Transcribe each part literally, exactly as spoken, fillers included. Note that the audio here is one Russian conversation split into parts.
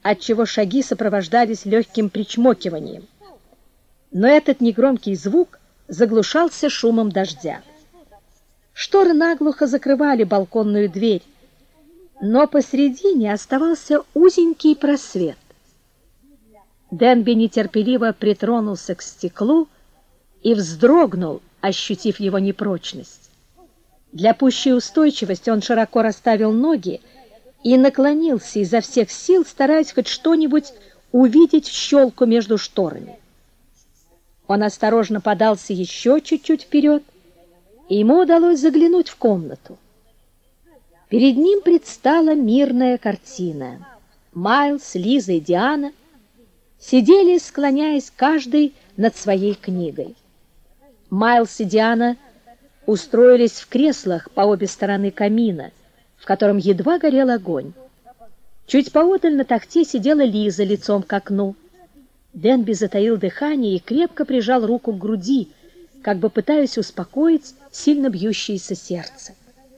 отчего шаги сопровождались легким причмокиванием. Но этот негромкий звук заглушался шумом дождя. Шторы наглухо закрывали балконную дверь, но посредине оставался узенький просвет. Денби нетерпеливо притронулся к стеклу и вздрогнул, ощутив его непрочность. Для пущей устойчивости он широко расставил ноги и наклонился изо всех сил, стараясь хоть что-нибудь увидеть в щелку между шторами. Он осторожно подался еще чуть-чуть вперед, и ему удалось заглянуть в комнату. Перед ним предстала мирная картина. Майлз, Лиза и Диана сидели, склоняясь каждый над своей книгой. Майлз и Диана устроились в креслах по обе стороны камина, в котором едва горел огонь. Чуть поодаль на тахте сидела Лиза лицом к окну. Денби затаил дыхание и крепко прижал руку к груди, как бы пытаясь успокоить сильно бьющееся сердце.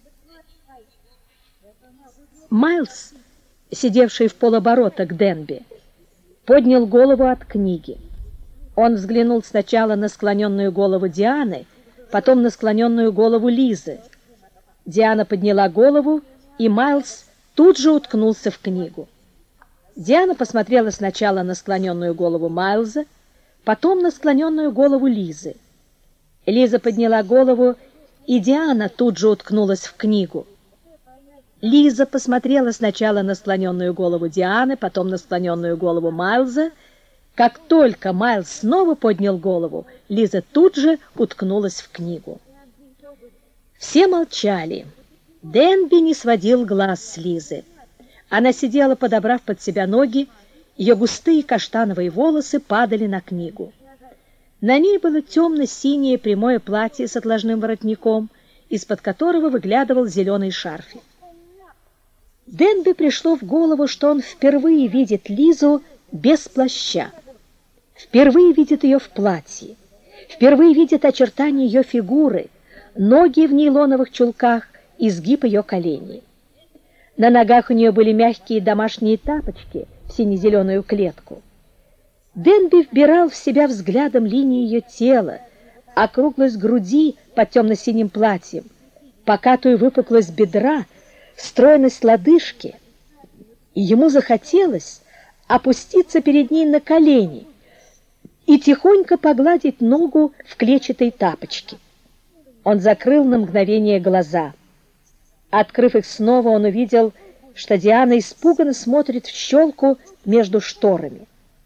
Майлз, сидевший в полоборота к Денби, поднял голову от книги. Он взглянул сначала на склоненную голову Дианы, потом на склоненную голову Лизы. Диана подняла голову, и Майлз тут же уткнулся в книгу. Диана посмотрела сначала на склоненную голову Майлза, потом на склоненную голову Лизы. Лиза подняла голову, и Диана тут же уткнулась в книгу. Лиза посмотрела сначала на склоненную голову Дианы, потом на склоненную голову Майлза. Как только Майлз снова поднял голову, Лиза тут же уткнулась в книгу. Все молчали. Денби не сводил глаз с Лизы. Она сидела, подобрав под себя ноги, ее густые каштановые волосы падали на книгу. На ней было темно-синее прямое платье с отложным воротником, из-под которого выглядывал зеленый шарфик. Денби пришло в голову, что он впервые видит Лизу без плаща, впервые видит ее в платье, впервые видит очертания ее фигуры, ноги в нейлоновых чулках, изгиб ее коленей. На ногах у нее были мягкие домашние тапочки в сине-зеленую клетку. Денби вбирал в себя взглядом линии ее тела, округлость груди под темно-синим платьем, покатую выпуклость бедра, стройность лодыжки, и ему захотелось опуститься перед ней на колени и тихонько погладить ногу в клетчатой тапочке. Он закрыл на мгновение глаза. Открыв их снова, он увидел, что Диана испуганно смотрит в щелку между шторами.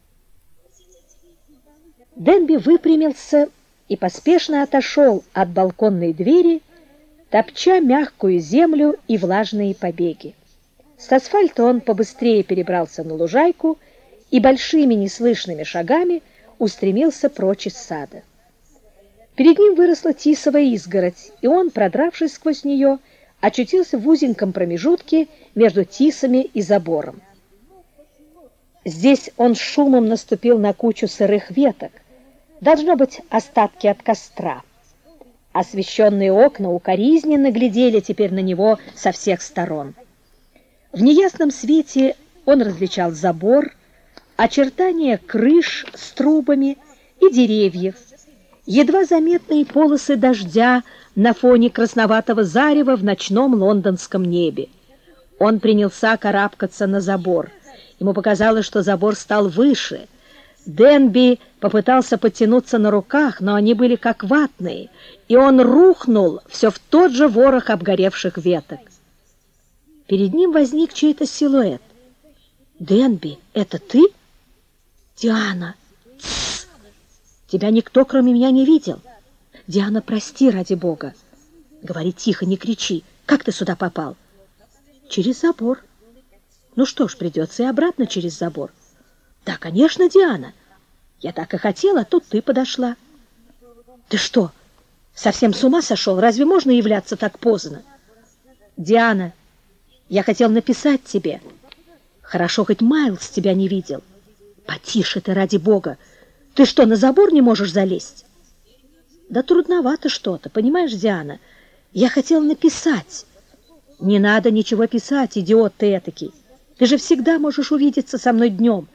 Денби выпрямился и поспешно отошел от балконной двери, топча мягкую землю и влажные побеги. С асфальта он побыстрее перебрался на лужайку и большими неслышными шагами устремился прочь из сада. Перед ним выросла тисовая изгородь, и он, продравшись сквозь нее, очутился в узеньком промежутке между тисами и забором. Здесь он шумом наступил на кучу сырых веток, должно быть, остатки от костра. Освещенные окна укоризненно глядели теперь на него со всех сторон. В неясном свете он различал забор, очертания крыш с трубами и деревьев, едва заметные полосы дождя на фоне красноватого зарева в ночном лондонском небе. Он принялся карабкаться на забор. Ему показалось, что забор стал выше. Денби попытался подтянуться на руках, но они были как ватные, и он рухнул все в тот же ворох обгоревших веток. Перед ним возник чей-то силуэт. «Денби, это ты?» «Диана, тссс! Тебя никто, кроме меня, не видел. Диана, прости, ради Бога. Говори тихо, не кричи. Как ты сюда попал?» «Через забор». «Ну что ж, придется и обратно через забор». «Да, конечно, Диана. Я так и хотела, а тут ты подошла». «Ты что, совсем с ума сошел? Разве можно являться так поздно?» «Диана, я хотел написать тебе. Хорошо, хоть Майлз тебя не видел». «Потише ты, ради Бога. Ты что, на забор не можешь залезть?» «Да трудновато что-то, понимаешь, Диана? Я хотел написать». «Не надо ничего писать, идиот ты этакий. Ты же всегда можешь увидеться со мной днем.